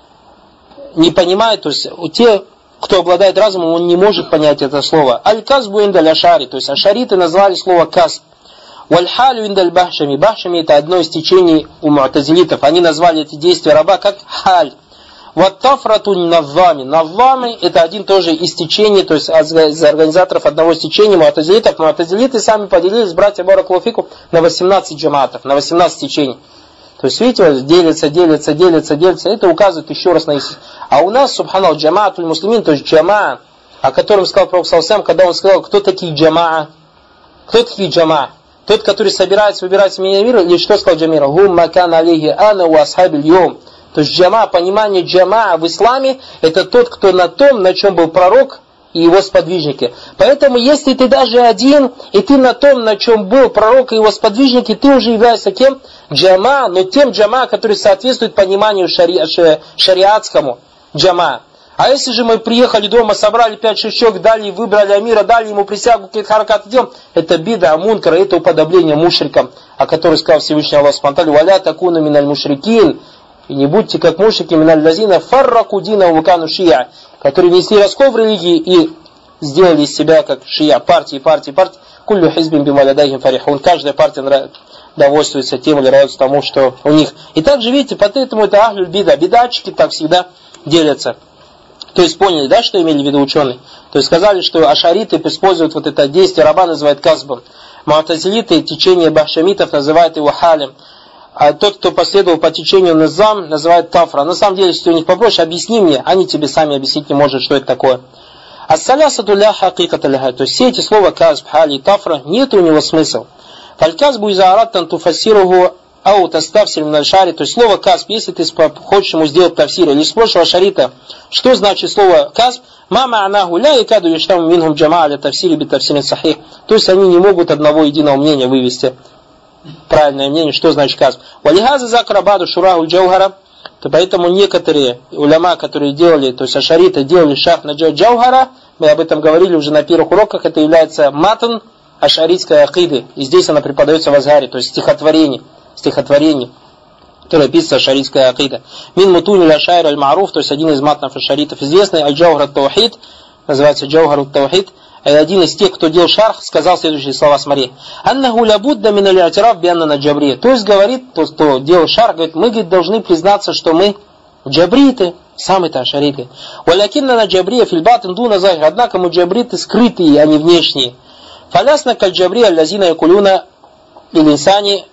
Speaker 1: не понимает, то есть у тех, кто обладает разумом, он не может понять это слово. Аль-казбу индаль ашари, то есть ашариты назвали слово казб. Валь-халю индаль бахшами. Бахшами это одно из течений у му'тазилитов. Они назвали эти действия раба как халь. Ваттафратун наввами. Наввами это один тоже из течений, то есть из организаторов одного из течений му'тазилитов. Му'тазилиты сами поделились, братья Баракулуфику, на восемнадцать джамаатов, на восемнадцать течений. То есть, видите, делится, делится, делится, делится. Это указывает еще раз на их. А у нас, субханаллах, джамаатуль муслимин, то есть джамаа, о котором сказал Пророк саллаллаху, когда он сказал, кто такие джамаа? Кто такие джамаа? Тот, который собирается выбирать меня мира, или что сказал Джамира? Гум макан алейхи ана ва асхабиль йом. То есть джамаа, понимание джамаа в исламе, это тот, кто на том, на чем был пророк и его сподвижники. Поэтому, если ты даже один, и ты на том, на чем был пророк и его сподвижники, ты уже являешься кем? Джама, но тем джама, который соответствует пониманию шари, шариатскому джама. А если же мы приехали дома, собрали пять-шесть человек, дали, выбрали амира, дали ему присягу, какие-то харакаты делаем, это бида, мункара, это уподобление мушрикам, о котором сказал Всевышний Аллах Субхану: «Валя такуну миналь мушрикин». И не будьте как мушрики миналь лазина фарраку дина вакану шия, которые внесли раскол в религии и сделали из себя как шия, партии, партии, партии. Куллю хизбин бималядайхим фарихун. Каждая партия довольствуется тем или радуется тому, что у них. И также, видите, поэтому это ахлюль бида. Бидатчики так всегда делятся. То есть поняли, да, что имели в виду ученые? То есть сказали, что ашариты используют вот это действие, раба называют казбом. Му'тазилиты, течение бахшамитов, называют его халем. А тот, кто последовал по течению назам, называют тафра. На самом деле, если у них попроще, объясни мне, они тебе сами объяснить не могут, что это такое. Ас-салясату ля хакиката ляха. То есть все эти слова казб, хали и тафра, нет у него смысла. Фаль-казбу иза араттан туфассируху ау таставсир миналь шари. То есть слово казб, если ты хочешь ему сделать тафсир или спросишь шарита, что значит слово казб, ма ма'наху ля якаду яштам минхум джамаа ля тафсири би тафсирин сахих. То есть они не могут одного единого мнения вывести. Правильное мнение, что значит казб. Валихаза закрабаду шураху джаухара. То поэтому некоторые уляма, которые делали, то есть ашариты делали шарх на джаухара, мы об этом говорили уже на первых уроках, это является матн ашаритской акиды. И здесь она преподается в Азгаре, то есть стихотворение, стихотворение, которое пишется ашаритская акида. Мин мутуни ля-шайр аль-ма'руф, то есть один из матнов ашаритов известный, аль-джаухар ат-таухид, называется джаухар ат-таухид. И один из тех, кто делал шарх, сказал следующие слова, смотри. «Аннаху лябудда мин аль-атираф бианна джабри». То есть говорит, тот, кто делал шарх, говорит, мы говорит, должны признаться, что мы джабриты, сами-то ашариты. «Валякинна на джабрия фильбатин дуна захир». Однако мы джабриты скрытые, а не внешние. «Фалясна каль джабри аль-лазина якулюна билинсани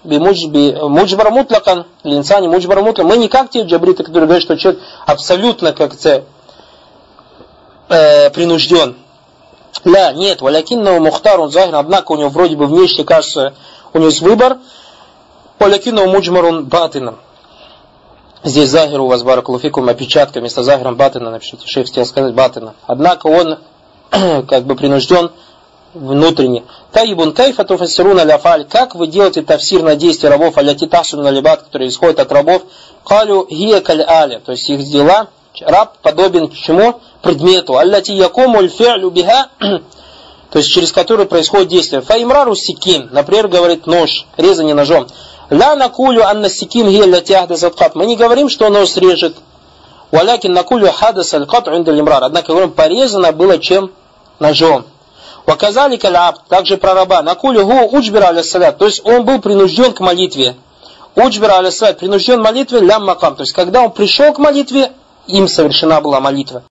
Speaker 1: муджбар мутлакан». Билинсани муджбар мутлакан. Мы не как те джабриты, которые говорят, что человек абсолютно как-то э, принужден. Ля, нет, валякиннау мухтар, он захир, однако у него вроде бы внешне кажется, у него есть выбор. Валякиннау муджмарун батином. Здесь захир у вас, баракулуфикум, опечатка, вместо захиром батина напишите. Шейх хотел сказать батина. Однако он как бы принужден внутренне. Таибун кайфа туфассируна ляфаль. Как вы делаете тафсир на действия рабов, аляти тахсуна либат, которые исходят от рабов? Калю хия каль аля. То есть их дела, раб подобен чему? Предмету. Аллати якому аль-фи'лю биха, то есть через который происходит действие. Фаимрару сикин, например, говорит нож, резание ножом. Ля накулю анна сикин хия аллати ахдасат кат. Мы не говорим, что нож срежет. Валякин накулю хадас аль-кат инда лимрар. Однако говорим, порезано было чем? Ножом. Показали каляб, также про раба. Накулю гу уджбира аля салят. То есть он был принужден к молитве. Уджбира аля салят, принужден к молитве лям макам. То есть когда он пришел к молитве, им совершена была молитва.